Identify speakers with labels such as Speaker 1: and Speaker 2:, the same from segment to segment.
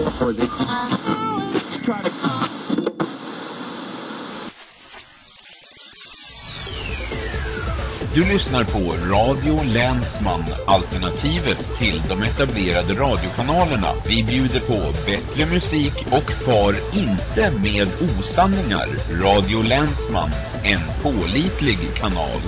Speaker 1: Du lyssnar på Radio Länsman, alternativet till de etablerade radiokanalerna. Vi bjuder på bättre musik och far inte med osanningar. Radio Länsman, en pålitlig kanal.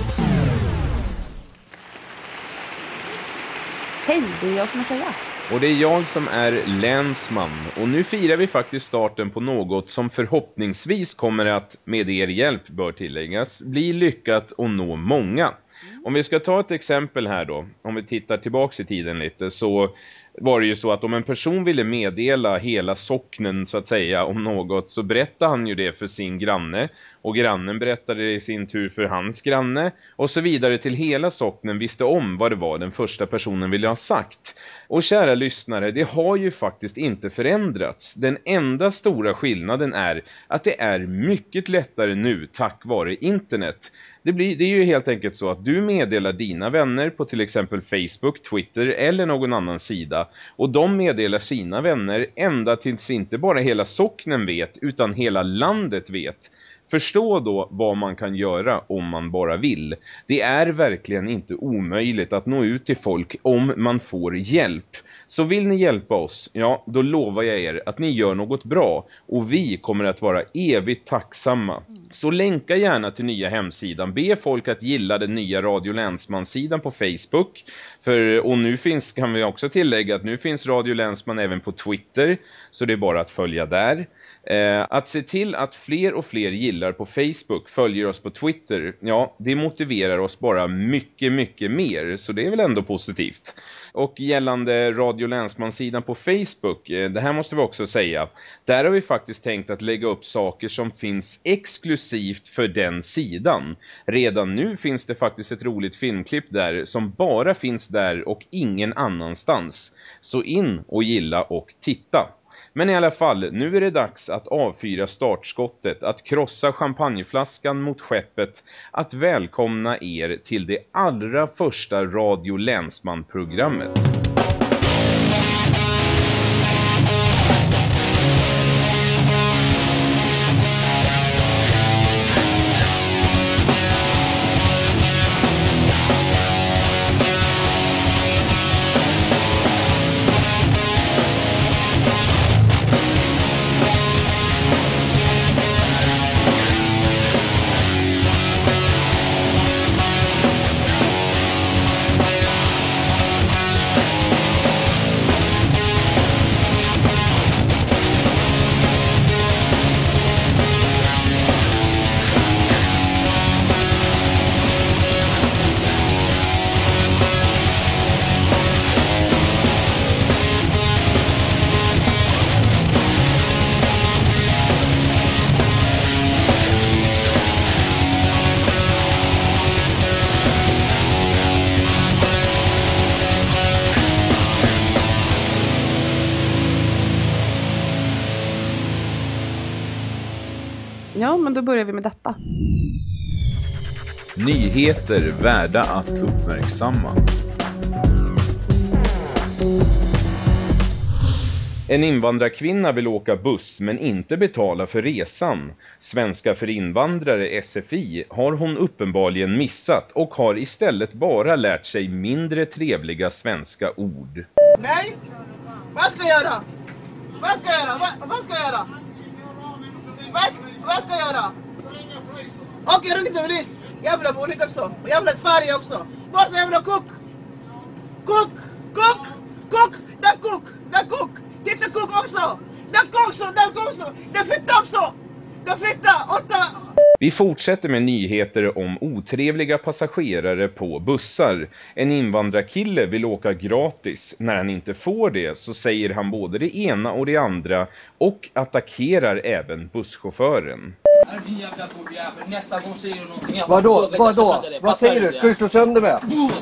Speaker 2: Hej, det är jag som är Kaja.
Speaker 3: Och det är jag som är länsman. Och nu firar vi faktiskt starten på något som förhoppningsvis kommer att, med er hjälp bör tilläggas, bli lyckat och nå många. Om vi ska ta ett exempel här då, om vi tittar tillbaks i tiden lite, så var det ju så att om en person ville meddela hela socknen så att säga om något, så berättade han ju det för sin granne, och grannen berättade det i sin tur för hans granne, och så vidare till hela socknen visste om vad det var den första personen ville ha sagt. Och kära lyssnare, det har ju faktiskt inte förändrats. Den enda stora skillnaden är att det är mycket lättare nu tack vare internet. Det är ju helt enkelt så att du meddelar dina vänner på till exempel Facebook, Twitter eller någon annan sida. Och de meddelar sina vänner ända tills inte bara hela socknen vet utan hela landet vet. Förstå då vad man kan göra om man bara vill. Det är verkligen inte omöjligt att nå ut till folk om man får hjälp. Så vill ni hjälpa oss, ja då lovar jag er att ni gör något bra. Och vi kommer att vara evigt tacksamma. Så länka gärna till nya hemsidan. Be folk att gilla den nya Radio Länsman-sidan på Facebook. Och nu kan vi också tillägga att nu finns Radio Länsman även på Twitter. Så det är bara att följa där. Att se till att fler och fler gillar på Facebook, följer oss på Twitter, ja det motiverar oss bara mycket, mycket mer. Så det är väl ändå positivt. Och gällande Radio Länsman-sidan på Facebook, det här måste vi också säga. Där har vi faktiskt tänkt att lägga upp saker som finns exklusivt för den sidan. Redan nu finns det faktiskt ett roligt filmklipp där som bara finns där och ingen annanstans. Så in och gilla och titta. Men i alla fall, nu är det dags att avfyra startskottet, att krossa champagneflaskan mot skeppet, att välkomna er till det allra första Radio Länsman-programmet.
Speaker 2: Ja, men då börjar vi med detta.
Speaker 3: Nyheter värda att uppmärksamma. En invandrarkvinna vill åka buss men inte betala för resan. Svenska för invandrare SFI har hon uppenbarligen missat och har istället bara lärt sig mindre trevliga svenska ord.
Speaker 4: Nej! Vad ska jag göra? Vad ska jag göra? Vad ska jag göra? Vad ska jag göra? Okej, ring till polis. Jävla polis också. Jävla Sverige också. Vart är jävla kock? Kock! Den kock! Titta kock också! Den kock också! Den fitta också! Den fitta! 8!
Speaker 3: Vi fortsätter med nyheter om otrevliga passagerare på bussar. En invandrarkille vill åka gratis. När han inte får det så säger han både det ena och det andra och attackerar även busschauffören.
Speaker 5: Vadå? Vad säger du? Ska du slå sönder mig?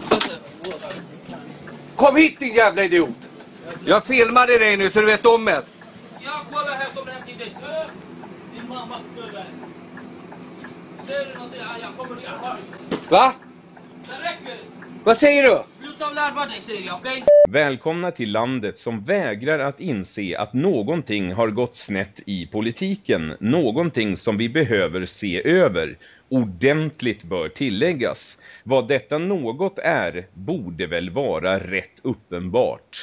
Speaker 5: Kom hit din jävla idiot! Jag filmade dig nu så du vet om det.
Speaker 6: Jag kollar här som hem till dig. Din mamma dödar. Säger du någonting? Jag kommer att göra.
Speaker 5: Va?
Speaker 6: Det räcker.
Speaker 5: Vad säger du?
Speaker 6: Sluta larva dig säger jag, okej?
Speaker 3: Välkomna till landet som vägrar att inse att någonting har gått snett i politiken. Någonting som vi behöver se över. Ordentligt bör tilläggas. Vad detta något är borde väl vara rätt uppenbart.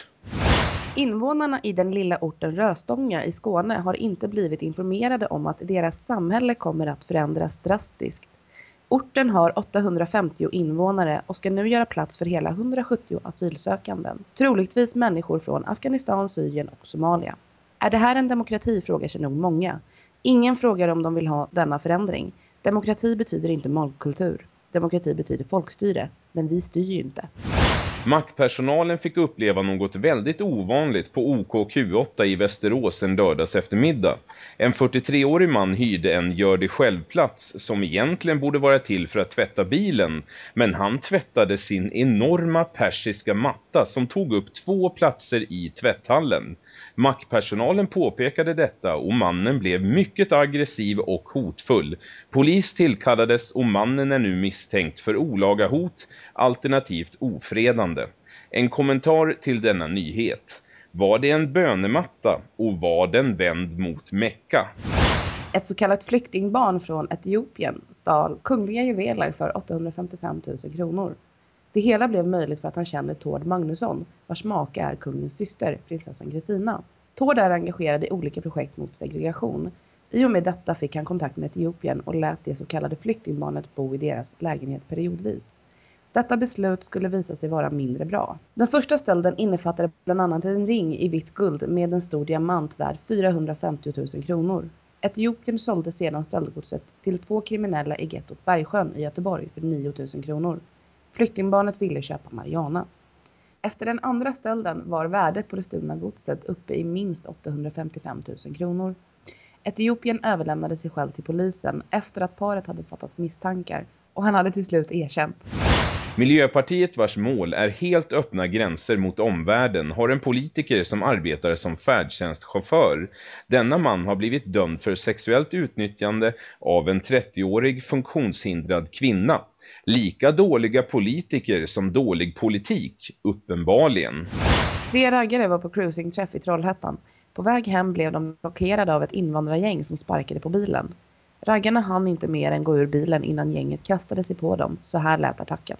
Speaker 2: Invånarna i den lilla orten Röstånga i Skåne har inte blivit informerade om att deras samhälle kommer att förändras drastiskt. Orten har 850 invånare och ska nu göra plats för hela 170 asylsökanden. Troligtvis människor från Afghanistan, Syrien och Somalia. Är det här en demokrati, frågar sig nog många. Ingen frågar om de vill ha denna förändring. Demokrati betyder inte mångkultur. Demokrati betyder folkstyre, men vi styr ju inte.
Speaker 3: Mackpersonalen fick uppleva något väldigt ovanligt på OKQ8 i Västerås en lördags eftermiddag. En 43-årig man hyrde en gör-det-själv-plats som egentligen borde vara till för att tvätta bilen, men han tvättade sin enorma persiska matta som tog upp 2 platser i tvätthallen. Mackpersonalen påpekade detta och mannen blev mycket aggressiv och hotfull. Polis tillkallades och mannen är nu misstänkt för olaga hot, alternativt ofredande. En kommentar till denna nyhet. Var det en bönematta och var den vänd mot Mecka?
Speaker 2: Ett så kallat flyktingbarn från Etiopien stal kungliga juveler för 855 000 kronor. Det hela blev möjligt för att han kände Tord Magnusson, vars make är kungens syster, prinsessan Kristina. Tord är engagerad i olika projekt mot segregation. I och med detta fick han kontakt med Etiopien och lät det så kallade flyktingbarnet bo i deras lägenhet periodvis. Detta beslut skulle visa sig vara mindre bra. Den första stölden innefattade bland annat en ring i vitt guld med en stor diamant värd 450 000 kronor. Etiopien sålde sedan stöldgodset till 2 kriminella i gettot Bergsjön i Göteborg för 9 000 kronor. Flyktingbarnet ville köpa marijuana. Efter den andra stölden var värdet på det stulna godset uppe i minst 855 000 kronor. Etiopien överlämnade sig själv till polisen efter att paret hade fattat misstankar och han hade till slut erkänt.
Speaker 3: Miljöpartiet, vars mål är helt öppna gränser mot omvärlden, har en politiker som arbetar som färdtjänstchaufför. Denna man har blivit dömd för sexuellt utnyttjande av en 30-årig funktionshindrad kvinna. Lika dåliga politiker som dålig politik, uppenbarligen.
Speaker 2: 3 raggare var på cruisingträff i Trollhättan. På väg hem blev de blockerade av ett invandrargäng som sparkade på bilen. Raggarna hann inte mer än gå ur bilen innan gänget kastade sig på dem. Så här lät attacken.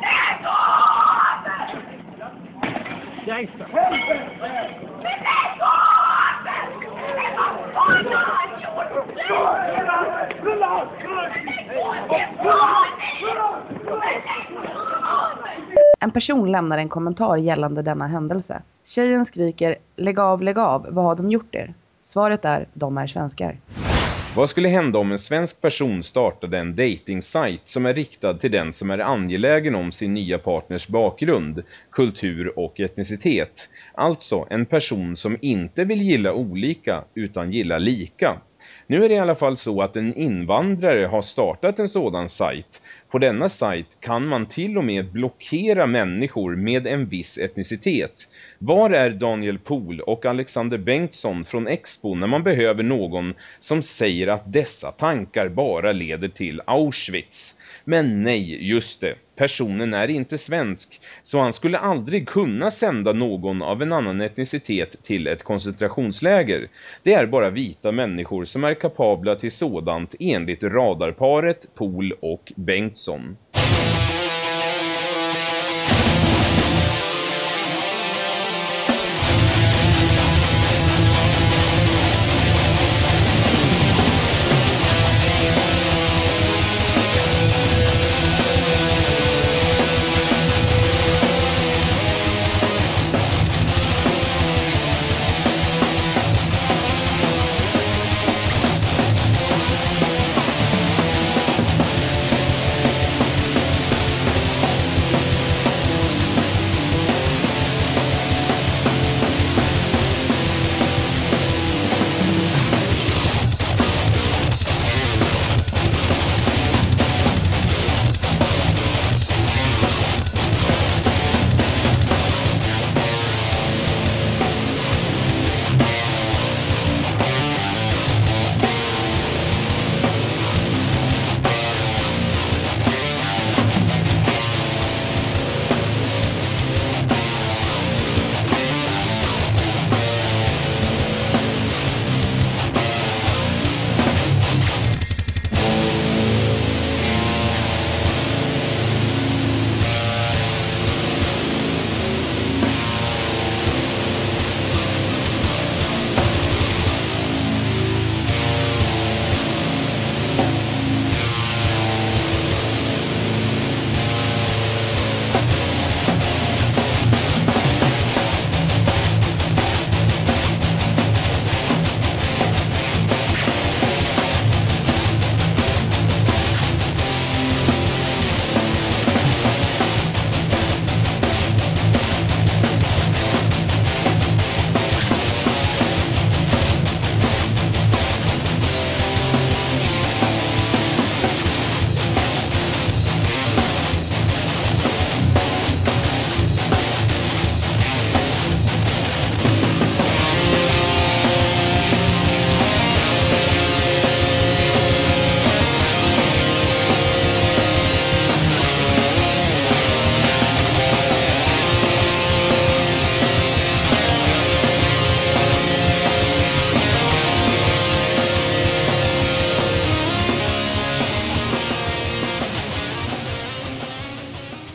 Speaker 2: En person lämnar en kommentar gällande denna händelse. Tjejen skriker, lägg av, vad har de gjort er? Svaret är, de är svenskar.
Speaker 3: Vad skulle hända om en svensk person startade en dating-sajt som är riktad till den som är angelägen om sin nya partners bakgrund, kultur och etnicitet? Alltså en person som inte vill gilla olika utan gilla lika. Nu är det i alla fall så att en invandrare har startat en sådan sajt. På denna sajt kan man till och med blockera människor med en viss etnicitet. Var är Daniel Pohl och Alexander Bengtsson från Expo när man behöver någon som säger att dessa tankar bara leder till Auschwitz? Men nej, just det. Personen är inte svensk, så han skulle aldrig kunna sända någon av en annan etnicitet till ett koncentrationsläger. Det är bara vita människor som är kapabla till sådant enligt radarparet Pohl och Bengtsson.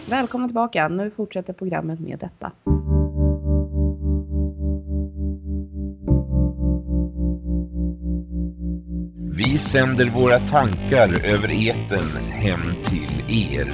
Speaker 2: Välkomna tillbaka. Nu fortsätter programmet med detta.
Speaker 1: Vi sänder våra tankar över etern hem till er.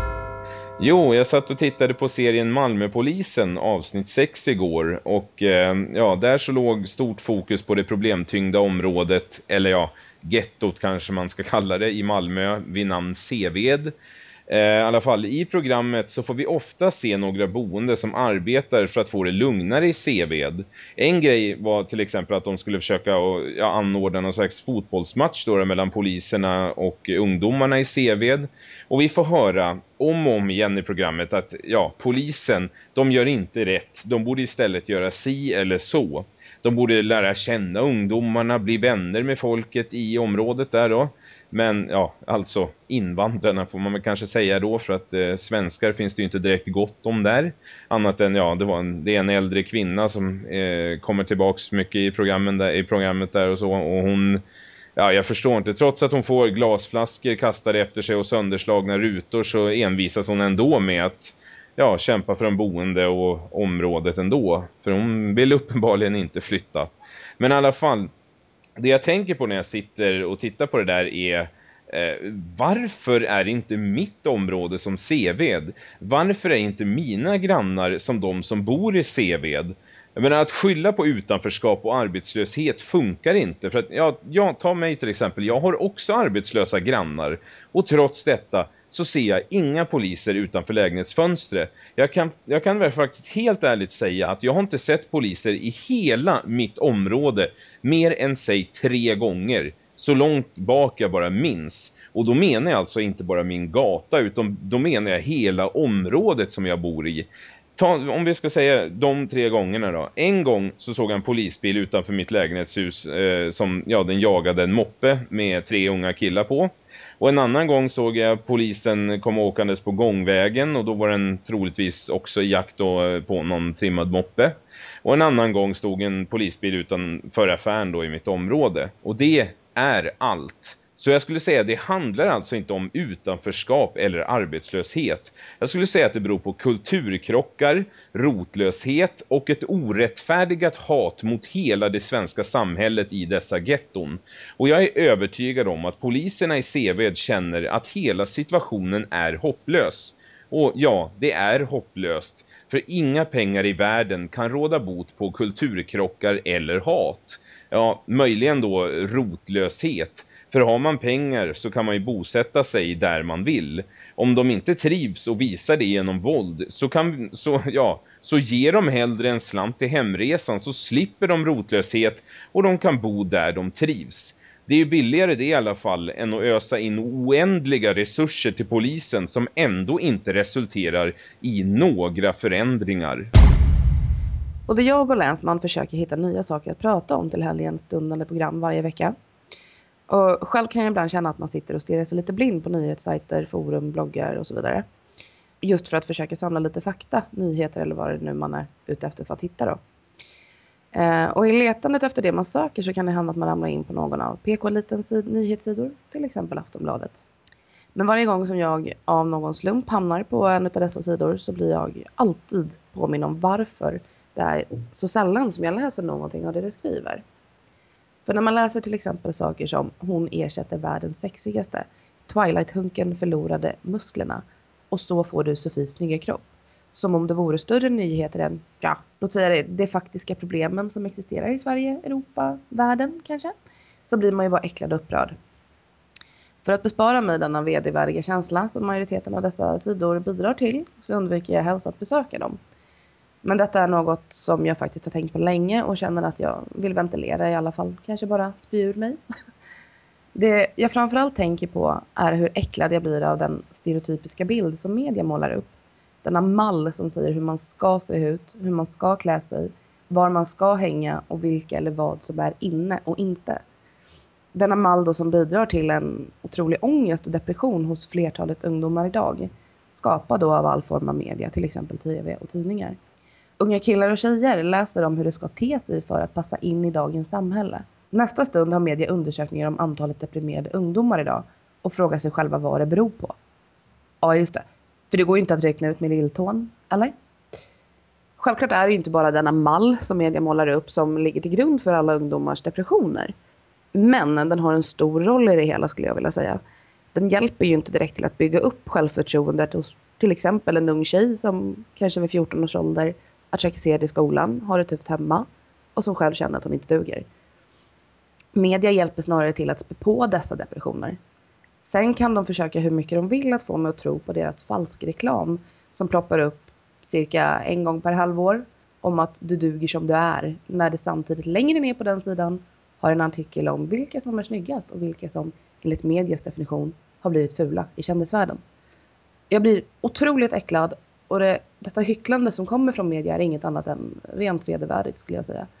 Speaker 3: Jo, jag satt och tittade på serien Malmöpolisen avsnitt 6 igår och där så låg stort fokus på det problemtyngda området, eller gettot kanske man ska kalla det, i Malmö vid namn Seved. I alla fall i programmet så får vi ofta se några boende som arbetar för att få det lugnare i Seved. En grej var till exempel att de skulle försöka anordna någon slags fotbollsmatch då mellan poliserna och ungdomarna i Seved. Och vi får höra om och om igen i programmet att polisen, de gör inte rätt. De borde istället göra si eller så. De borde lära känna ungdomarna, bli vänner med folket i området där då. Men alltså invandrarna får man väl kanske säga då, för att svenskar finns det ju inte direkt gott om där. Annat än det är en äldre kvinna som kommer tillbaks mycket i programmet där och så. Och hon, jag förstår inte, trots att hon får glasflaskor kastade efter sig och sönderslagna rutor så envisas hon ändå med att kämpa för de boende och området ändå. För hon vill uppenbarligen inte flytta. Men i alla fall, det jag tänker på när jag sitter och tittar på det där är varför är inte mitt område som Seved? Varför är inte mina grannar som de som bor i Seved? Jag menar, att skylla på utanförskap och arbetslöshet funkar inte. För att jag tar mig till exempel, jag har också arbetslösa grannar. Och trots detta så ser jag inga poliser utanför lägenhetsfönstret. Jag kan väl faktiskt helt ärligt säga att jag har inte sett poliser i hela mitt område mer än 3 gånger. Så långt bak jag bara minns. Och då menar jag alltså inte bara min gata, utan då menar jag hela området som jag bor i. Om vi ska säga de 3 gångerna då. En gång så såg jag en polisbil utanför mitt lägenhetshus som den jagade en moppe med 3 unga killar på. Och en annan gång såg jag polisen komma åkandes på gångvägen och då var den troligtvis också i jakt på någon trimmad moppe. Och en annan gång stod en polisbil utanför affären då i mitt område. Och det är allt. Så jag skulle säga att det handlar alltså inte om utanförskap eller arbetslöshet. Jag skulle säga att det beror på kulturkrockar, rotlöshet och ett orättfärdigat hat mot hela det svenska samhället i dessa getton. Och jag är övertygad om att poliserna i Seved känner att hela situationen är hopplös. Och det är hopplöst. För inga pengar i världen kan råda bot på kulturkrockar eller hat. Möjligen då rotlöshet. För har man pengar så kan man ju bosätta sig där man vill. Om de inte trivs och visar det genom våld så ger de hellre en slant till hemresan, så slipper de rotlöshet och de kan bo där de trivs. Det är ju billigare det i alla fall än att ösa in oändliga resurser till polisen som ändå inte resulterar i några förändringar.
Speaker 2: Både jag och Länsman försöker hitta nya saker att prata om till helgens stundande program varje vecka. Och själv kan jag ibland känna att man sitter och stirrar sig lite blind på nyhetssajter, forum, bloggar och så vidare. Just för att försöka samla lite fakta, nyheter eller vad det nu man är ute efter för att hitta då. Och i letandet efter det man söker så kan det hända att man ramlar in på någon av PK-elitens nyhetssidor, till exempel Aftonbladet. Men varje gång som jag av någon slump hamnar på en av dessa sidor så blir jag alltid påminn om varför det är så sällan som jag läser någonting av det skriver. För när man läser till exempel saker som hon ersätter världens sexigaste, Twilight-hunken förlorade musklerna och så får du Sofies snygga kropp. Som om det vore större nyheter än, låt säga det faktiska problemen som existerar i Sverige, Europa, världen kanske. Så blir man ju bara äcklad och upprörd. För att bespara mig denna vedervärdiga känsla som majoriteten av dessa sidor bidrar till så undviker jag helst att besöka dem. Men detta är något som jag faktiskt har tänkt på länge och känner att jag vill ventilera i alla fall. Kanske bara spy ur mig. Det jag framförallt tänker på är hur äcklad jag blir av den stereotypiska bild som media målar upp. Denna mall som säger hur man ska se ut, hur man ska klä sig, var man ska hänga och vilka eller vad som är inne och inte. Denna mall då som bidrar till en otrolig ångest och depression hos flertalet ungdomar idag. Skapad då av all form av media, till exempel tv och tidningar. Unga killar och tjejer läser om hur det ska te sig för att passa in i dagens samhälle. Nästa stund har media undersökningar om antalet deprimerade ungdomar idag och frågar sig själva vad det beror på. Ja just det, För det går ju inte att räkna ut med lilltån, eller? Självklart är det ju inte bara denna mall som media målar upp som ligger till grund för alla ungdomars depressioner. Men den har en stor roll i det hela, skulle jag vilja säga. Den hjälper ju inte direkt till att bygga upp självförtroendet hos till exempel en ung tjej som kanske vid 14 års ålder är trakasserad i skolan, har det tufft hemma och som själv känner att hon inte duger. Media hjälper snarare till att spä på dessa depressioner. Sen kan de försöka hur mycket de vill att få mig att tro på deras falsk reklam som ploppar upp cirka en gång per halvår om att du duger som du är, när det samtidigt längre ner på den sidan har en artikel om vilka som är snyggast och vilka som enligt medias definition har blivit fula i kändisvärlden. Jag blir otroligt äcklad och detta hycklande som kommer från media är inget annat än rent vedervärdigt, skulle jag säga.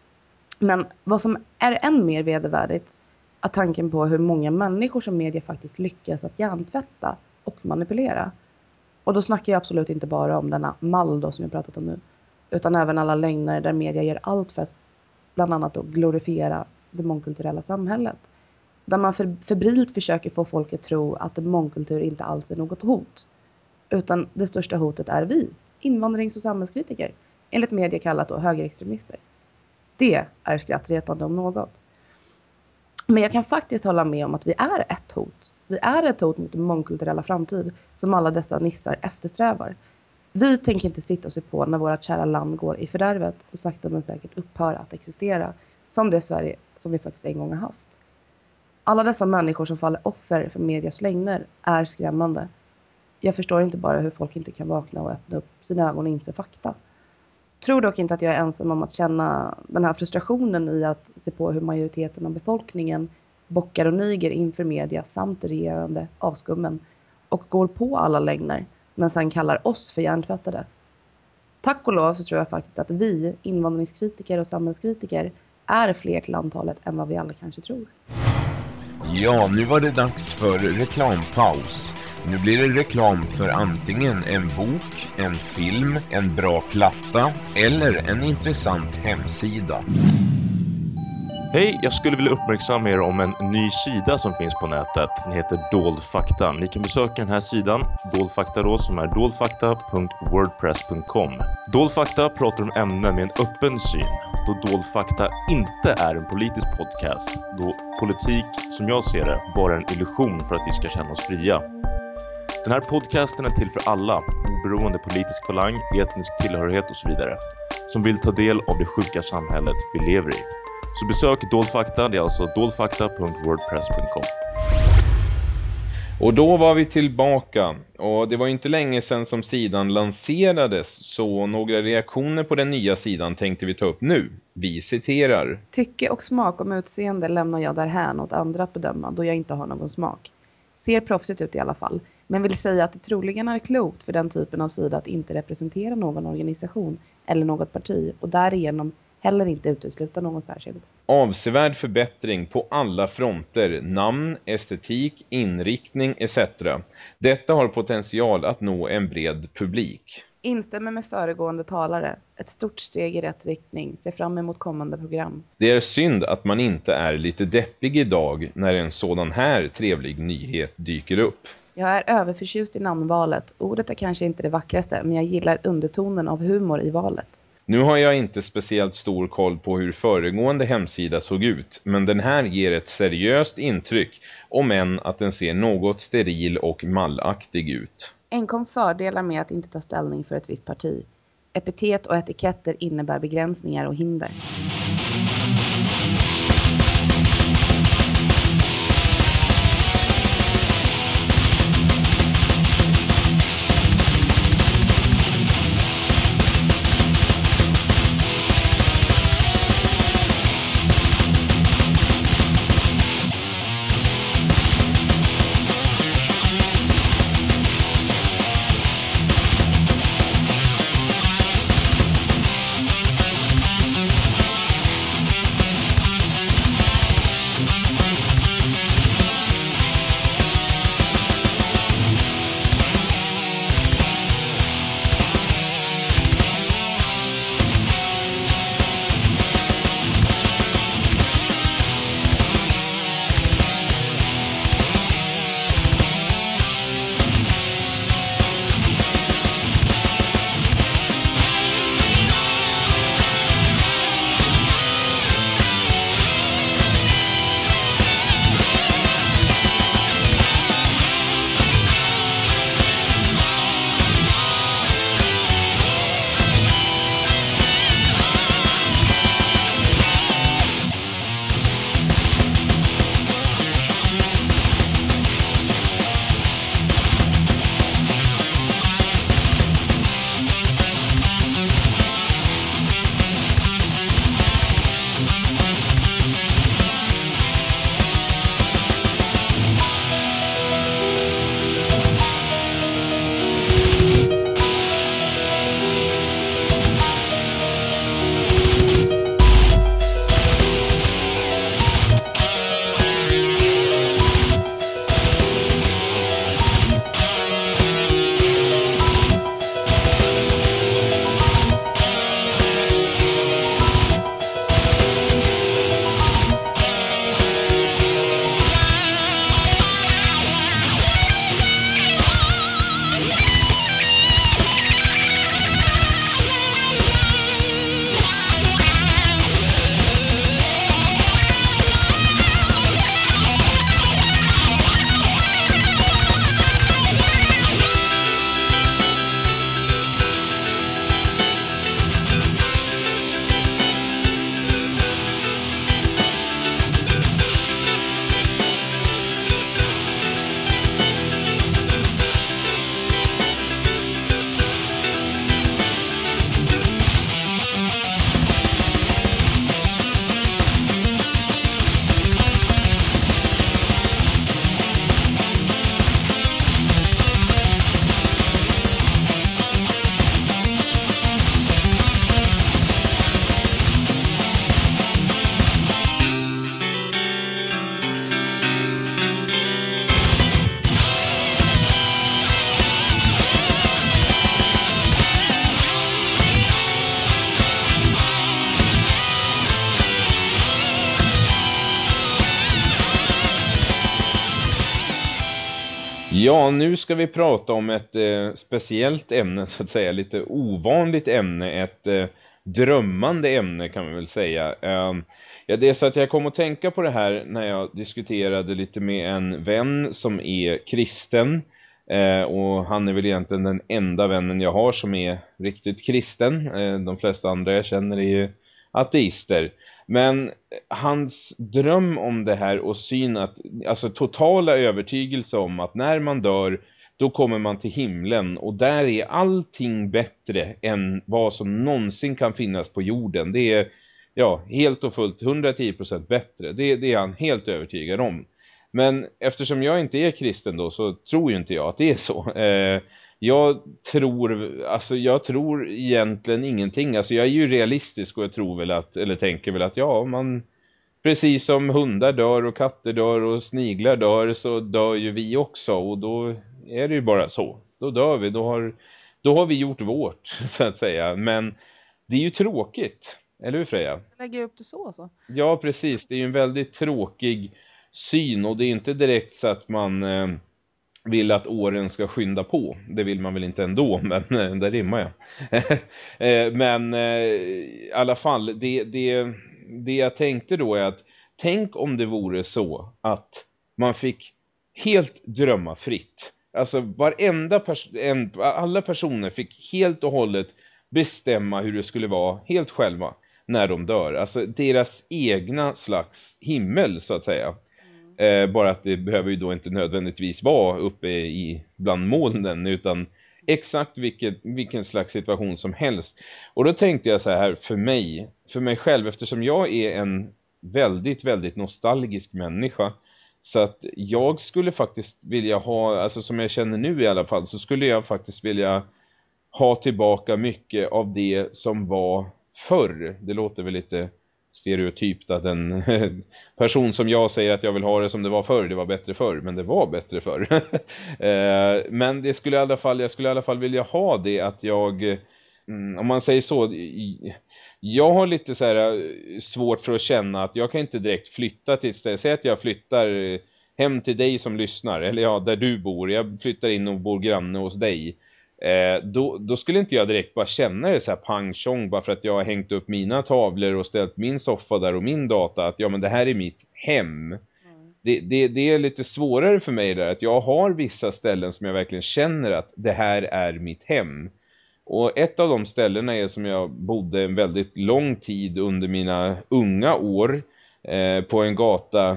Speaker 2: Men vad som är än mer vedervärdigt är tanken på hur många människor som media faktiskt lyckas att hjärntvätta och manipulera. Och då snackar jag absolut inte bara om denna mall då som jag pratat om nu, utan även alla lögner där media gör allt för att bland annat då glorifiera det mångkulturella samhället. Där man febrilt försöker få folk att tro att mångkultur inte alls är något hot. Utan det största hotet är vi, invandrings- och samhällskritiker, enligt media kallat då högerextremister. Det är skrattretande om något. Men jag kan faktiskt hålla med om att vi är ett hot. Vi är ett hot mot den mångkulturella framtid som alla dessa nissar eftersträvar. Vi tänker inte sitta och se på när vårt kära land går i fördärvet och sakta men säkert upphör att existera som det Sverige som vi faktiskt en gång har haft. Alla dessa människor som faller offer för medias lögner är skrämmande. Jag förstår inte bara hur folk inte kan vakna och öppna upp sina ögon och inse fakta. Tror dock inte att jag är ensam om att känna den här frustrationen i att se på hur majoriteten av befolkningen bockar och niger inför media samt regerande avskummen och går på alla lögner men sen kallar oss för hjärntvättade. Tack och lov så tror jag faktiskt att vi, invandringskritiker och samhällskritiker, är fler till antalet än vad vi alla kanske tror.
Speaker 1: Ja, nu var det dags för reklampaus. Nu blir det reklam för antingen en bok, en film, en bra platta eller en intressant hemsida.
Speaker 7: Hej, jag skulle vilja uppmärksamma er om en ny sida som finns på nätet. Den heter Dold Fakta. Ni kan besöka den här sidan, Dold Fakta då, som är doldfakta.wordpress.com. Dold Fakta pratar om ämnen med en öppen syn. Då Dold Fakta inte är en politisk podcast. Då politik, som jag ser det, bara är en illusion för att vi ska känna oss fria. Den här podcasten är till för alla, oberoende politisk falang, etnisk tillhörighet och så vidare, som vill ta del av det sjuka samhället vi lever i. Så besök Dold Fakta, det är alltså doldfakta.wordpress.com.
Speaker 3: Och då var vi tillbaka, och det var inte länge sedan som sidan lanserades, så några reaktioner på den nya sidan tänkte vi ta upp nu. Vi citerar:
Speaker 2: Tycke och smak om utseende lämnar jag därhän åt andra att bedöma då jag inte har någon smak. Ser proffsigt ut i alla fall, men vill säga att det troligen är klokt för den typen av sida att inte representera någon organisation eller något parti och därigenom heller inte utesluta någon särskild.
Speaker 3: Avsevärd förbättring på alla fronter, namn, estetik, inriktning etc. Detta har potential att nå en bred publik.
Speaker 2: Instämmer med föregående talare. Ett stort steg i rätt riktning. Ser fram emot kommande program.
Speaker 3: Det är synd att man inte är lite deppig idag när en sådan här trevlig nyhet dyker upp.
Speaker 2: Jag är överförtjust i namnvalet. Ordet är kanske inte det vackraste, men jag gillar undertonen av humor i valet.
Speaker 3: Nu har jag inte speciellt stor koll på hur föregående hemsida såg ut, men den här ger ett seriöst intryck, om än att den ser något steril och mallaktig ut.
Speaker 2: Enkom fördelar med att inte ta ställning för ett visst parti. Epitet och etiketter innebär begränsningar och hinder.
Speaker 3: Ja, nu ska vi prata om ett speciellt ämne så att säga, lite ovanligt ämne, ett drömmande ämne kan man väl säga. Ja, det är så att jag kom att tänka på det här när jag diskuterade lite med en vän som är kristen. Och han är väl egentligen den enda vännen jag har som är riktigt kristen. De flesta andra jag känner är ju ateister. Men hans dröm om det här och syn att, alltså totala övertygelse om att när man dör då kommer man till himlen och där är allting bättre än vad som någonsin kan finnas på jorden. Det är helt och fullt 110% bättre. Det är han helt övertygad om. Men eftersom jag inte är kristen då så tror ju inte jag att det är så. Jag tror egentligen ingenting. Alltså jag är ju realistisk och jag tror väl att, eller tänker väl att man, precis som hundar dör och katter dör och sniglar dör så dör ju vi också. Och då är det ju bara så. Då dör vi, då har vi gjort vårt så att säga. Men det är ju tråkigt, eller hur Freja?
Speaker 2: Jag lägger upp det så.
Speaker 3: Ja, precis. Det är ju en väldigt tråkig syn och det är inte direkt så att man vill att åren ska skynda på. Det vill man väl inte ändå, men det rimmar jag. Men i alla fall, det jag tänkte då är att tänk om det vore så att man fick helt drömma fritt. Alltså alla personer fick helt och hållet bestämma hur det skulle vara helt själva när de dör. Alltså deras egna slags himmel så att säga. Bara att det behöver ju då inte nödvändigtvis vara uppe bland molnen utan exakt vilken slags situation som helst. Och då tänkte jag så här för mig själv, eftersom jag är en väldigt, väldigt nostalgisk människa. Så att jag skulle faktiskt vilja ha, alltså som jag känner nu i alla fall, så skulle jag faktiskt vilja ha tillbaka mycket av det som var förr. Det låter väl lite stereotypt att en person som jag säger att jag vill ha det som det var förr, det var bättre förr, men det var bättre förr. Men jag skulle i alla fall vilja ha det att jag, om man säger så, jag har lite så här svårt för att känna att jag kan inte direkt flytta till ett ställe. Säg att jag flyttar hem till dig som lyssnar, eller där du bor, jag flyttar in och bor granne hos dig. Då skulle inte jag direkt bara känna det så här pang-tjong bara för att jag har hängt upp mina tavlor och ställt min soffa där och min data att men det här är mitt hem. Det är lite svårare för mig där att jag har vissa ställen som jag verkligen känner att det här är mitt hem. Och ett av de ställena är som jag bodde en väldigt lång tid under mina unga år på en gata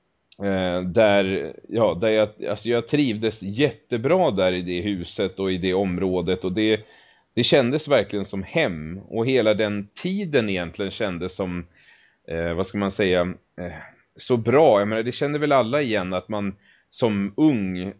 Speaker 3: där jag trivdes jättebra där i det huset och i det området och det kändes verkligen som hem och hela den tiden egentligen kändes som vad ska man säga så bra. Jag menar, det kände väl alla igen att man som ung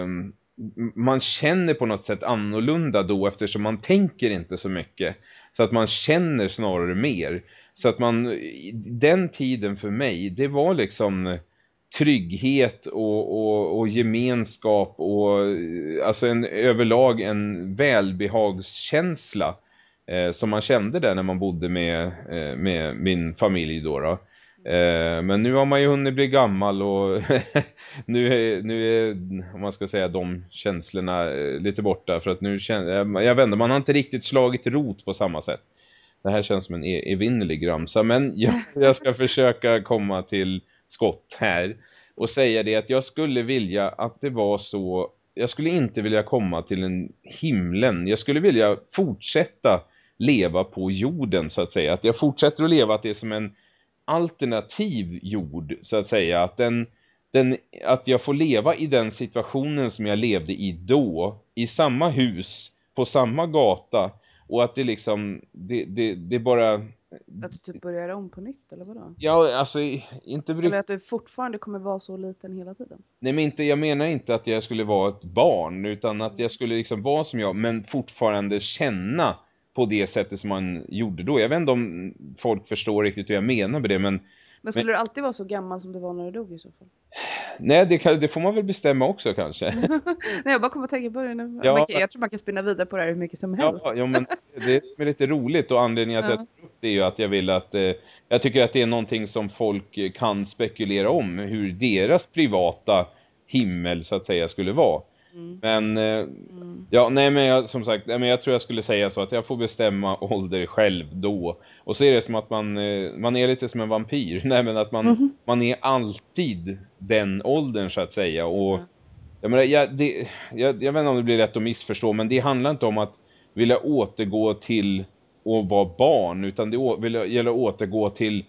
Speaker 3: man känner på något sätt annorlunda då eftersom man tänker inte så mycket så att man känner snarare mer så att den tiden för mig det var liksom trygghet och gemenskap och alltså överlag en välbehagskänsla som man kände där när man bodde med min familj då. Men nu har man ju hunnit bli gammal och nu är om man ska säga de känslorna lite borta för att nu jag vet inte, man har inte riktigt slagit rot på samma sätt. Det här känns som en evinnerlig ramsa, men jag ska försöka komma till skott här och säga det att jag skulle vilja att det var så, jag skulle inte vilja komma till en himlen, jag skulle vilja fortsätta leva på jorden så att säga, att jag fortsätter att leva att det är som en alternativ jord så att säga, att att jag får leva i den situationen som jag levde i då, i samma hus, på samma gata och att det liksom det bara
Speaker 2: att du typ börjar om på nytt eller vadå?
Speaker 3: Ja, alltså inte
Speaker 2: eller att du fortfarande kommer vara så liten hela tiden.
Speaker 3: Nej, men jag menar inte att jag skulle vara ett barn utan att jag skulle liksom vara som jag men fortfarande känna på det sättet som man gjorde då. Jag vet inte om folk förstår riktigt hur jag menar med det men
Speaker 2: skulle du alltid vara så gammal som du var när du dog i så fall?
Speaker 3: Nej, det får man väl bestämma också kanske.
Speaker 2: Nej, jag bara kommer att tänka på det nu.
Speaker 3: Ja,
Speaker 2: jag tror man kan spinna vidare på det här hur mycket som helst.
Speaker 3: Ja, men det är lite roligt och anledningen att jag tar upp det är ju att jag vill att jag tycker att det är någonting som folk kan spekulera om hur deras privata himmel så att säga skulle vara. Men ja, nej men jag, som sagt, nej, men jag tror jag skulle säga så att jag får bestämma ålder själv då. Och så är det som att man är lite som en vampyr. Nej, men att man är alltid den åldern så att säga. Och jag menar, jag vet inte om det blir rätt att missförstå, men det handlar inte om att vilja återgå till att vara barn, utan det gäller att återgå till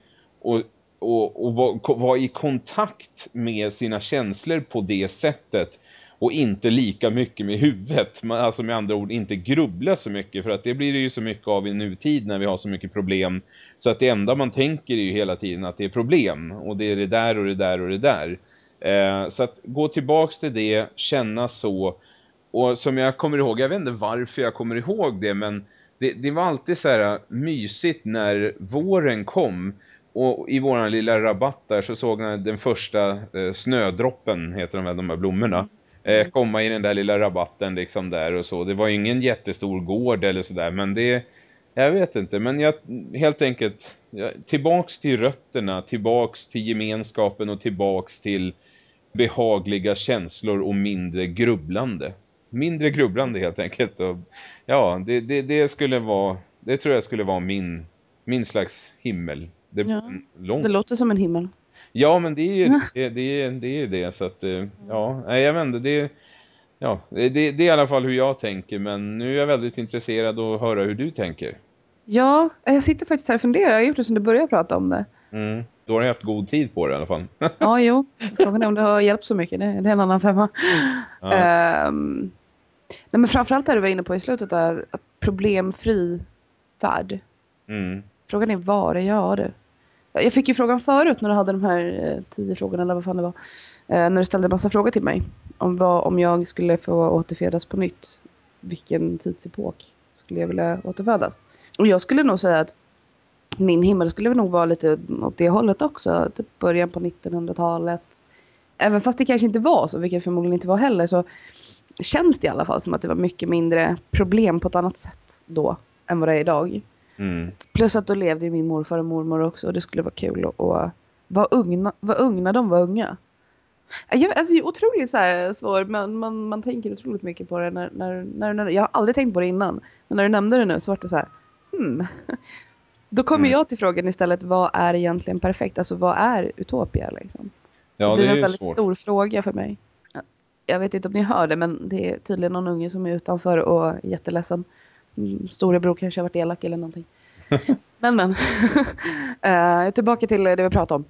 Speaker 3: och vara i kontakt med sina känslor på det sättet. Och inte lika mycket med huvudet. Alltså med andra ord inte grubbla så mycket. För att det blir det ju så mycket av i nutid när vi har så mycket problem. Så att det enda man tänker är ju hela tiden att det är problem. Och det är det där och det där och det där. Så att gå tillbaks till det, känna så. Och som jag kommer ihåg, jag vet inte varför jag kommer ihåg det. Men det var alltid så här mysigt när våren kom. Och i våran lilla rabatt där så såg jag den första snödroppen, heter de här blommorna. Komma i den där lilla rabatten liksom där och så. Det var ju ingen jättestor gård eller sådär, men jag vet inte. Men jag helt enkelt tillbaks till rötterna, tillbaks till gemenskapen och tillbaks till behagliga känslor och mindre grubblande. Mindre grubblande helt enkelt. Och ja, det skulle vara, det tror jag skulle vara min slags himmel.
Speaker 2: Det låter som en himmel.
Speaker 3: Ja, men det är det så att ja, jag vet inte, det är i alla fall hur jag tänker, men nu är jag väldigt intresserad att höra hur du tänker.
Speaker 2: Ja, jag sitter faktiskt här och funderar. Jag har gjort det sen du började prata om det.
Speaker 3: Då har jag haft god tid på det i alla fall.
Speaker 2: Ja, jo. Frågan är om det har hjälpt så mycket. Det är en annan femma.
Speaker 3: Ja.
Speaker 2: Nej, men framförallt där du var inne på i slutet är att problemfri värld. Frågan är var det gör det. Jag fick ju frågan förut när du hade de här 10 frågorna eller vad fan det var. När du ställde en massa frågor till mig. Om jag skulle få återfödas på nytt. Vilken tidsepok skulle jag vilja återfödas? Och jag skulle nog säga att min himmel skulle nog vara lite åt det hållet också. Typ början på 1900-talet. Även fast det kanske inte var så, vilket förmodligen inte var heller, så känns det i alla fall som att det var mycket mindre problem på ett annat sätt då än vad det är idag. Plus att då levde ju min morfar och mormor också, och det skulle vara kul att vara ung när de var unga. Alltså det är otroligt så här svårt, men man tänker otroligt mycket på det när jag har aldrig tänkt på det innan, men när du nämnde det nu så var det så här då kommer jag till frågan istället, vad är egentligen perfekt? Alltså vad är utopia liksom?
Speaker 3: Ja,
Speaker 2: det blir
Speaker 3: det är
Speaker 2: en väldigt
Speaker 3: svårt.
Speaker 2: Stor fråga för mig. Jag vet inte om ni hör det, men det är tydligen någon unge som är utanför och är jätteledsen. Storebror kanske har varit elak eller någonting. Men tillbaka till det vi pratade om.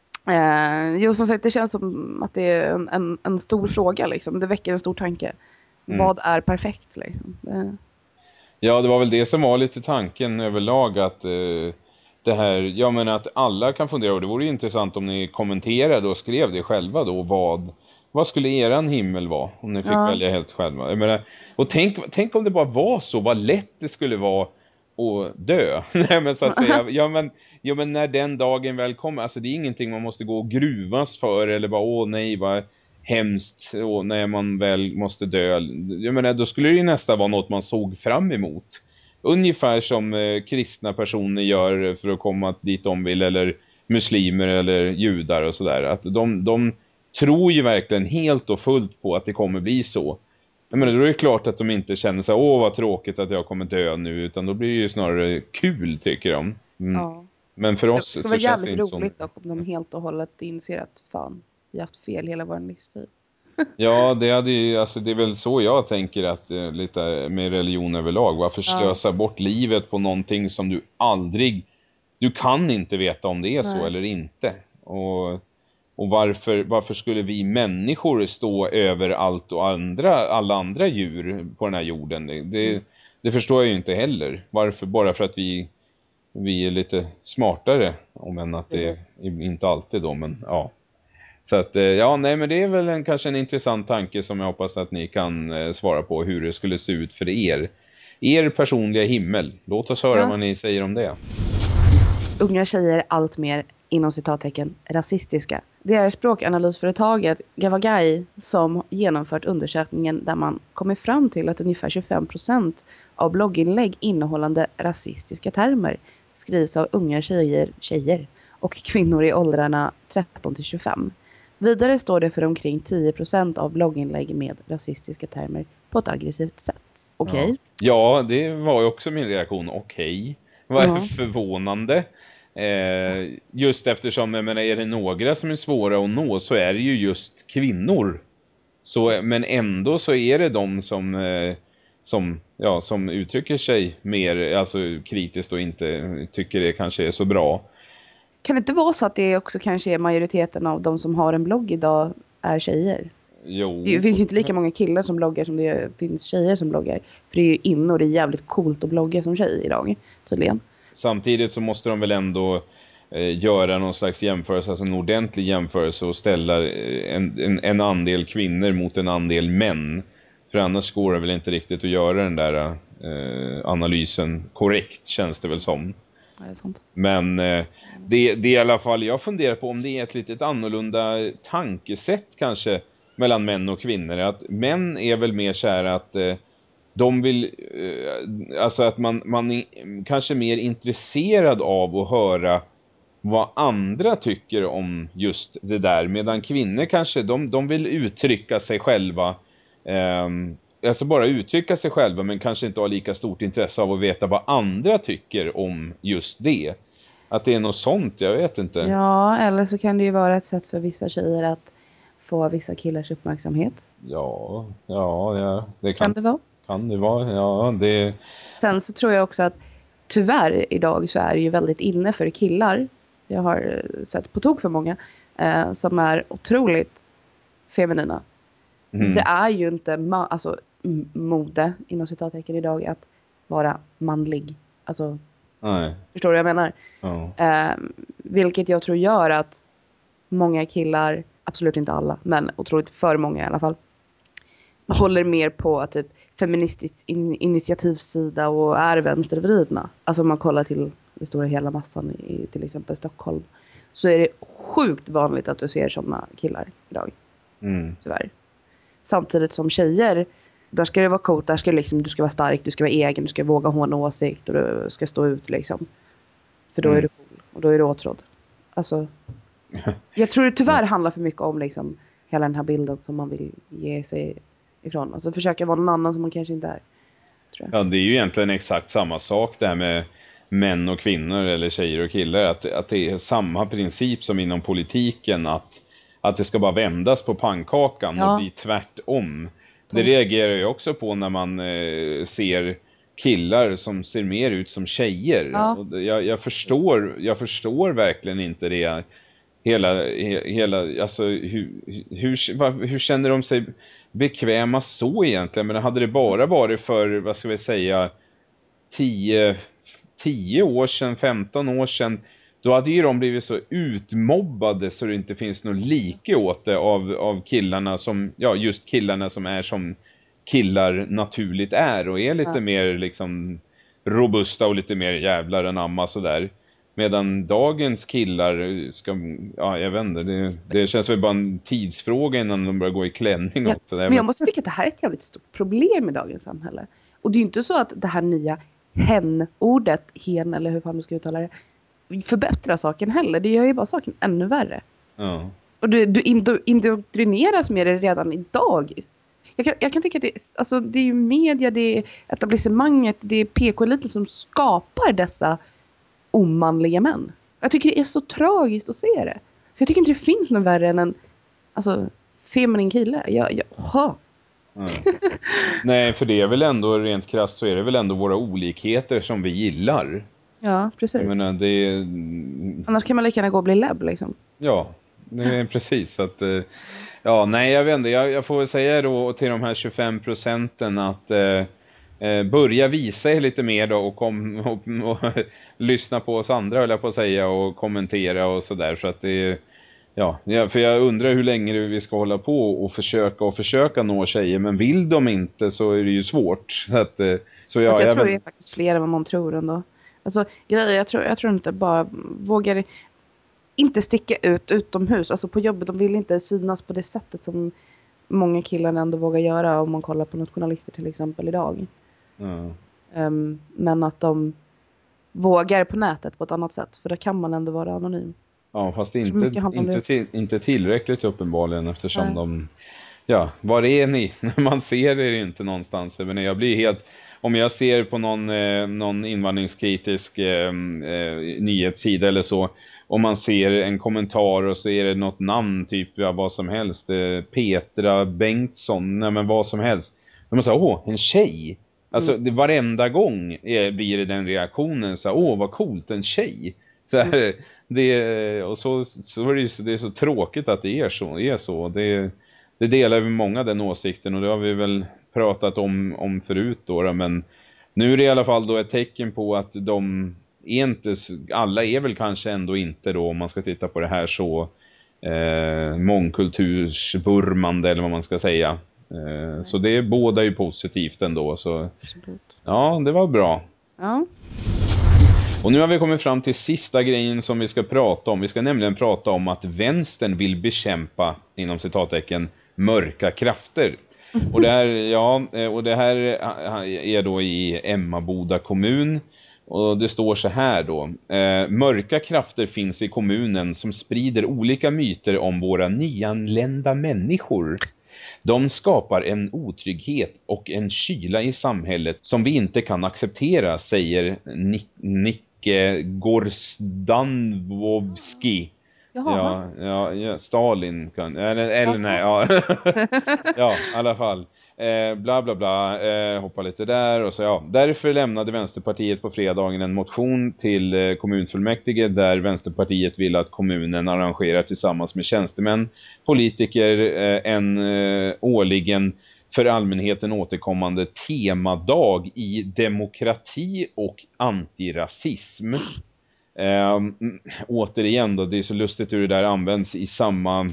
Speaker 2: Jo, som sagt, det känns som att det är en stor fråga liksom. Det väcker en stor tanke. Vad är perfekt liksom?
Speaker 3: Ja, det var väl det som var lite tanken överlag, att det här, jag menar att alla kan fundera, och det vore ju intressant om ni kommenterade och skrev det själva då, vad skulle eran himmel vara om ni fick välja helt själva? Jag menar, och tänk om det bara var så, vad lätt det skulle vara att dö. Nej, men så att säga, ja men när den dagen väl kommer, alltså det är ingenting man måste gå och gruvas för, eller bara åh nej vad hemskt, och när man väl måste dö. Jag menar, då skulle det ju nästan vara något man såg fram emot. Ungefär som kristna personer gör för att komma dit de vill, eller muslimer eller judar och sådär. Att de tror ju verkligen helt och fullt på att det kommer bli så. Jag menar, då är det klart att de inte känner sig, åh vad tråkigt att jag kommer dö nu, utan då blir det ju snarare kul, tycker de.
Speaker 2: Ja.
Speaker 3: Men för oss
Speaker 2: det
Speaker 3: så
Speaker 2: skulle vara
Speaker 3: känns det
Speaker 2: jävligt
Speaker 3: inte
Speaker 2: roligt
Speaker 3: som...
Speaker 2: dock om de helt och hållet inser att fan, vi har haft fel hela vår livstid.
Speaker 3: Ja, det är väl så jag tänker, att lite med religion överlag. Varför slösa bort livet på någonting som du kan inte veta om det är så eller inte. Och varför skulle vi människor stå över allt och alla andra djur på den här jorden? Det förstår jag ju inte heller. Varför? Bara för att vi är lite smartare, om än att det är inte alltid då, men ja. Så att, ja, nej, men det är väl kanske en intressant tanke som jag hoppas att ni kan svara på, hur det skulle se ut för er. Er personliga himmel. Låt oss höra vad ni säger om det.
Speaker 2: Unga tjejer är allt mer, inom citattecken, rasistiska. Det är språkanalysföretaget Gavagai som genomfört undersökningen där man kommer fram till att ungefär 25% av blogginlägg innehållande rasistiska termer skrivs av unga tjejer och kvinnor i åldrarna 13 till 25. Vidare står det för omkring 10% av blogginlägg med rasistiska termer på ett aggressivt sätt. Okej?
Speaker 3: Ja, det var ju också min reaktion. Okej. Vad förvånande. Just eftersom, jag menar, är det några som är svåra att nå så är det ju just kvinnor. Så, men ändå så är det de som uttrycker sig mer alltså, kritiskt och inte tycker det kanske är så bra.
Speaker 2: Kan det inte vara så att det också kanske är majoriteten av de som har en blogg idag är tjejer?
Speaker 3: Jo.
Speaker 2: Det finns ju inte lika många killar som bloggar som det finns tjejer som bloggar. För det är ju inne och det är jävligt coolt att blogga som tjej idag, tydligen.
Speaker 3: Samtidigt så måste de väl ändå göra någon slags jämförelse, alltså en ordentlig jämförelse och ställa en andel kvinnor mot en andel män. För annars går det väl inte riktigt att göra den där analysen korrekt, känns det väl som.
Speaker 2: Ja, det är sant.
Speaker 3: Men det är i alla fall, jag funderar på om det är ett litet annorlunda tankesätt kanske mellan män och kvinnor. Att män är väl mer kära att de vill, alltså att man är kanske mer intresserad av att höra vad andra tycker om just det där. Medan kvinnor kanske, de vill uttrycka sig själva, alltså bara uttrycka sig själva, men kanske inte har lika stort intresse av att veta vad andra tycker om just det. Att det är något sånt, jag vet inte.
Speaker 2: Ja, eller så kan det ju vara ett sätt för vissa tjejer att få vissa killars uppmärksamhet.
Speaker 3: Ja, det
Speaker 2: Kan det vara?
Speaker 3: Kan det vara, ja. Det...
Speaker 2: Sen så tror jag också att tyvärr idag så är det ju väldigt inne för killar. Jag har sett på tok för många som är otroligt feminina. Det är ju inte mode inom citattecken idag att vara manlig. Alltså,
Speaker 3: Nej.
Speaker 2: förstår du vad jag menar?
Speaker 3: Ja.
Speaker 2: Vilket jag tror gör att många killar, absolut inte alla, men otroligt för många i alla fall, håller mer på typ feministisk initiativsida och är vänstervridna. Alltså om man kollar till den stora hela massan i till exempel Stockholm, så är det sjukt vanligt att du ser sådana killar idag. Tyvärr. Samtidigt som tjejer, där ska det vara coolt, där ska liksom, du ska vara stark, du ska vara egen, du ska våga ha en åsikt och du ska stå ut liksom. För då är du cool och då är du åtrådd. Alltså, jag tror det tyvärr handlar för mycket om liksom hela den här bilden som man vill ge sig ifrån. Alltså försöka vara någon annan som man kanske inte är. Tror jag.
Speaker 3: Ja, det är ju egentligen exakt samma sak där med män och kvinnor eller tjejer och killar. Att det är samma princip som inom politiken, att det ska bara vändas på pannkakan och bli tvärtom. Det reagerar jag också på när man ser killar som ser mer ut som tjejer.
Speaker 2: Ja.
Speaker 3: Och jag förstår verkligen inte det. Hela alltså hur känner de sig bekväma så egentligen? Men hade det bara varit för, vad ska vi säga, 10 år sedan, 15 år sedan, då hade ju de blivit så utmobbade så det inte finns något like åt det av killarna som, ja, just killarna som är som killar naturligt är och är lite mer liksom robusta och lite mer jävlar än amma sådär. Medan dagens killar ska, ja, jag vet inte, det känns väl bara en tidsfråga innan de börjar gå i klänning också.
Speaker 2: Men jag måste tycka att det här är ett jävligt stort problem i dagens samhälle. Och det är ju inte så att det här nya hen-ordet, hen eller hur fan du ska uttala det, förbättrar saken heller. Det gör ju bara saken ännu värre.
Speaker 3: Ja.
Speaker 2: Och du indoktrineras med det redan i dagis. Jag kan tycka att det är ju media, det är etablissemanget, det är PK-eliten som skapar dessa omanliga män. Jag tycker det är så tragiskt att se det. För jag tycker inte det finns något värre än en feminin kille.
Speaker 3: Nej, för det är väl ändå rent krasst så är det väl ändå våra olikheter som vi gillar.
Speaker 2: Ja, precis.
Speaker 3: Jag menar,
Speaker 2: annars kan man lika gärna gå och bli läbb liksom.
Speaker 3: Ja, det är precis att ja, nej, jag vet inte. Jag får väl säga då till de här 25% att börja visa er lite mer då och lyssna på oss andra, höll jag på att säga, och kommentera och sådär, så att det ja, för jag undrar hur länge vi ska hålla på och försöka nå tjejer, men vill de inte så är det ju svårt. Så
Speaker 2: jag tror det är faktiskt fler än vad man tror ändå. Alltså jag tror inte bara vågar inte sticka ut utomhus. Alltså på jobbet, de vill inte synas på det sättet som många killar ändå vågar göra om man kollar på nationalister till exempel idag. Men att de vågar på nätet på ett annat sätt, för då kan man ändå vara anonym.
Speaker 3: Ja, fast
Speaker 2: mycket handlar om
Speaker 3: inte tillräckligt uppenbarligen eftersom de... Ja, var är ni? När man ser det inte någonstans. Men jag blir helt... Om jag ser på någon invandringskritisk nyhetssida eller så, om man ser en kommentar och så är det något namn, typ vad som helst, Petra Bengtsson, nej men vad som helst. De man säger, en tjej. Alltså det, varenda gång blir det den reaktionen, så vad coolt, en tjej. Så här, och så är det är så tråkigt att det är så. Det delar vi många den åsikten, och det har vi väl pratat om förut då, men nu är det i alla fall då ett tecken på att alla är väl kanske ändå inte då, om man ska titta på det här så mångkultursvurmande eller vad man ska säga. Så det båda ju positivt ändå, så ja, det var bra.
Speaker 2: Ja.
Speaker 3: Och nu har vi kommit fram till sista grejen som vi ska prata om. Vi ska nämligen prata om att vänstern vill bekämpa, inom citattecken, mörka krafter. Och det här är då i Emmaboda kommun. Och det står så här då. Mörka krafter finns i kommunen som sprider olika myter om våra nyanlända människor. De skapar en otrygghet och en kyla i samhället som vi inte kan acceptera, säger Nicke Gorzdanowski.
Speaker 2: Jaha.
Speaker 3: Ja, Stalin kan, eller nej, ja. Ja, i alla fall. Bla bla bla, hoppa lite där och så ja. Därför lämnade Vänsterpartiet på fredagen en motion till kommunfullmäktige där Vänsterpartiet vill att kommunen arrangerar tillsammans med tjänstemän, politiker, en årligen för allmänheten återkommande temadag i demokrati och antirasism. Återigen då, det är så lustigt hur det där används i samma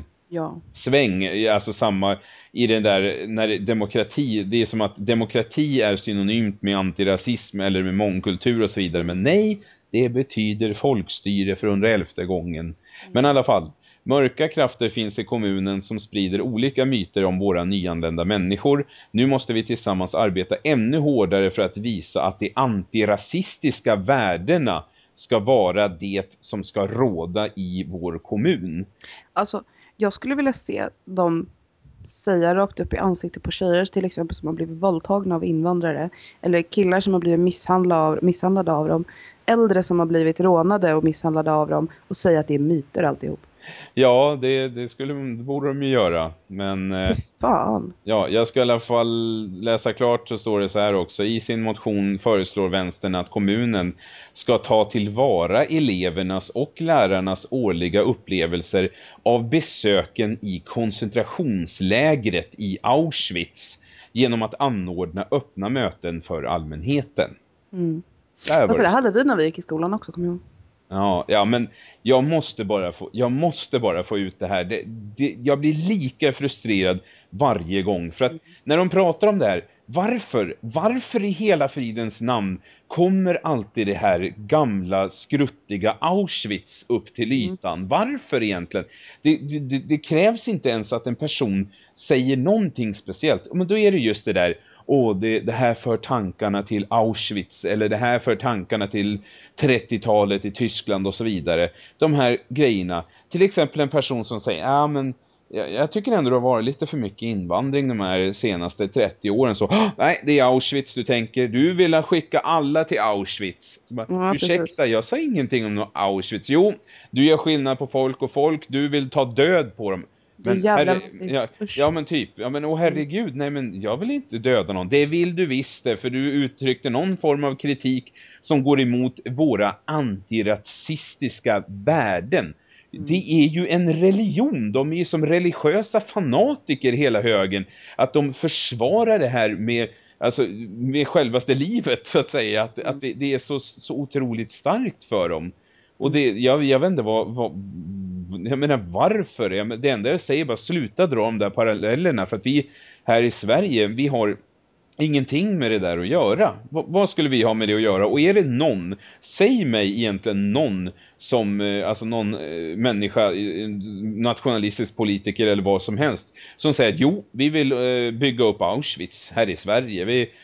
Speaker 3: sväng, alltså samma i den där, när demokrati, det är som att demokrati är synonymt med antirasism eller med mångkultur och så vidare, men nej, det betyder folkstyre för 111:e gången. Men i alla fall, mörka krafter finns i kommunen som sprider olika myter om våra nyanlända människor. Nu måste vi tillsammans arbeta ännu hårdare för att visa att de antirasistiska värdena ska vara det som ska råda i vår kommun.
Speaker 2: Alltså, jag skulle vilja se dem säga rakt upp i ansiktet på tjejer till exempel som har blivit våldtagna av invandrare. Eller killar som har blivit misshandlade av dem. Äldre som har blivit rånade och misshandlade av dem. Och säga att det är myter alltihop.
Speaker 3: Ja, det borde de ju göra. Men
Speaker 2: fan.
Speaker 3: Ja, jag ska i alla fall läsa klart, så står det så här också. I sin motion föreslår vänstern att kommunen ska ta tillvara elevernas och lärarnas årliga upplevelser av besöken i koncentrationslägret i Auschwitz genom att anordna öppna möten för allmänheten.
Speaker 2: Alltså det hade vi när vi gick i skolan också, kommer jag ihåg.
Speaker 3: Ja, men jag måste bara få ut det här. Jag blir lika frustrerad varje gång. För att när de pratar om det här, varför i hela fridens namn kommer alltid det här gamla skruttiga Auschwitz upp till ytan? Varför egentligen? Det krävs inte ens att en person säger någonting speciellt. Men då är det just det där. Det här för tankarna till Auschwitz, eller det här för tankarna till 30-talet i Tyskland och så vidare. De här grejerna. Till exempel en person som säger, men jag tycker ändå det har varit lite för mycket invandring de här senaste 30 åren. Så, nej, det är Auschwitz du tänker. Du vill skicka alla till Auschwitz. Så bara, ursäkta, jag sa ingenting om något Auschwitz. Jo, du gör skillnad på folk och folk. Du vill ta död på dem. Men, men typ, herregud, nej men jag vill inte döda någon. Det vill du visst det, för du uttryckte någon form av kritik som går emot våra antirasistiska värden. Det är ju en religion, de är ju som religiösa fanatiker hela högen. Att de försvarar det här med självaste livet, så att säga. Att det är så otroligt starkt för dem. Och jag vet inte jag menar varför. Det enda jag säger är bara sluta dra de där parallellerna. För att vi här i Sverige, vi har ingenting med det där att göra. Vad skulle vi ha med det att göra? Och är det någon, säg mig egentligen någon som, alltså någon människa, nationalistisk politiker eller vad som helst, som säger att jo, vi vill bygga upp Auschwitz här i Sverige.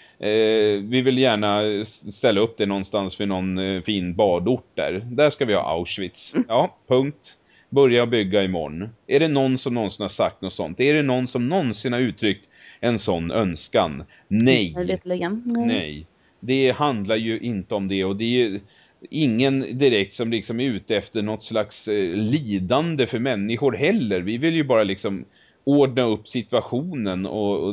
Speaker 3: Vi vill gärna ställa upp det någonstans vid någon fin badort där. Där ska vi ha Auschwitz. Ja, punkt. börja bygga imorgon. Är det någon som någonsin har sagt något sånt? Är det någon som någonsin har uttryckt en sån önskan? Nej. Nej. Det handlar ju inte om det, och det är ju ingen direkt som liksom är ute efter något slags lidande för människor heller. Vi vill ju bara liksom ordna upp situationen då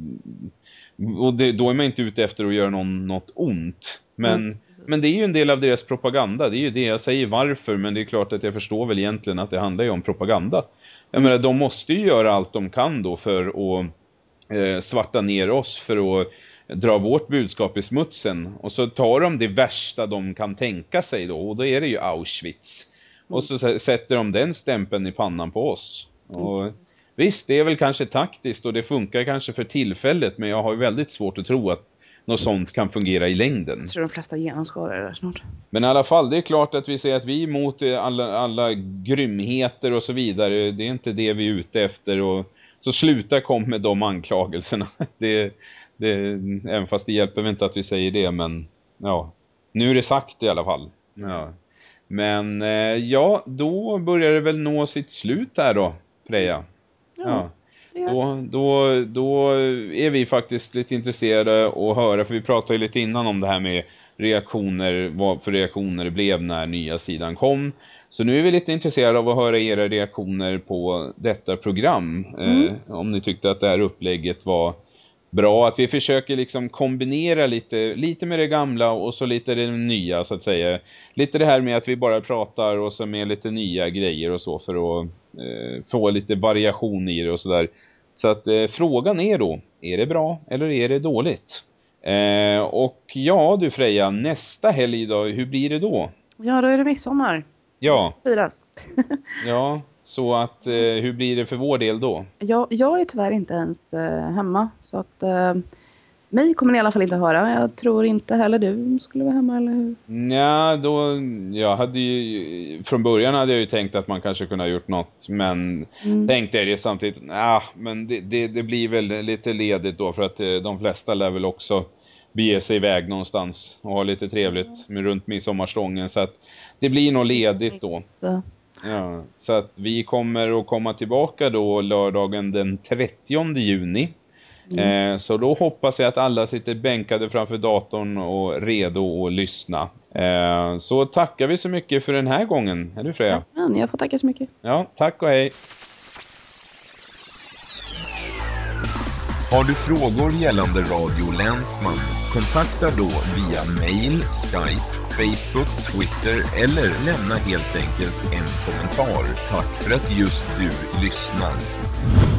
Speaker 3: är man inte ute efter att göra något ont. Men det är ju en del av deras propaganda. Det är ju det jag säger varför, men det är klart att jag förstår väl egentligen att det handlar ju om propaganda. Jag menar, de måste ju göra allt de kan då för att svarta ner oss, för att dra vårt budskap i smutsen. Och så tar de det värsta de kan tänka sig då, och då är det ju Auschwitz. Och så sätter de den stämpeln i pannan på oss. Och visst, det är väl kanske taktiskt och det funkar kanske för tillfället, men jag har ju väldigt svårt att tro att något sånt kan fungera i längden.
Speaker 2: Jag tror de flesta genomskådar det snart.
Speaker 3: Men i alla fall, det är klart att vi säger att vi är emot alla grymheter och så vidare. Det är inte det vi är ute efter, och så sluta kom med de anklagelserna. Även fast det hjälper väl inte att vi säger det, men ja, nu är det sagt i alla fall. Ja. Men ja, då börjar det väl nå sitt slut här då, Freja. Ja. Då är vi faktiskt lite intresserade att höra, för vi pratade ju lite innan om det här med reaktioner, vad för reaktioner det blev när nya sidan kom. Så nu är vi lite intresserade av att höra era reaktioner på detta program. Om ni tyckte att det här upplägget var bra, att vi försöker liksom kombinera lite med det gamla och så lite det nya, så att säga. Lite det här med att vi bara pratar och så med lite nya grejer och så, för att få lite variation i det och sådär. Så att frågan är då, är det bra eller är det dåligt? Och ja du Freja, nästa helg då, hur blir det då?
Speaker 2: Ja, då är det midsommar.
Speaker 3: Ja.
Speaker 2: Firas.
Speaker 3: Ja, så att hur blir det för vår del då?
Speaker 2: Jag är tyvärr inte ens hemma, så att mig kommer ni i alla fall inte höra. Jag tror inte heller du skulle vara hemma, eller hur?
Speaker 3: Ja, jag hade ju, från början hade jag ju tänkt att man kanske kunde ha gjort något, men tänkte jag det samtidigt, men det blir väl lite ledigt då, för att de flesta lär väl också bege sig iväg någonstans och ha lite trevligt med runt midsommarstången, så att det blir nog ledigt då. Ja, så att vi kommer att komma tillbaka då lördagen den 30 juni. Så då hoppas jag att alla sitter bänkade framför datorn och redo att lyssna. Så tackar vi så mycket för den här gången. Är du Freja?
Speaker 2: Ja, jag får tacka så mycket.
Speaker 3: Ja, tack och hej.
Speaker 1: Har du frågor gällande Radio Länsman? Kontakta då via mail, Skype, Facebook, Twitter eller lämna helt enkelt en kommentar. Tack för att just du lyssnar.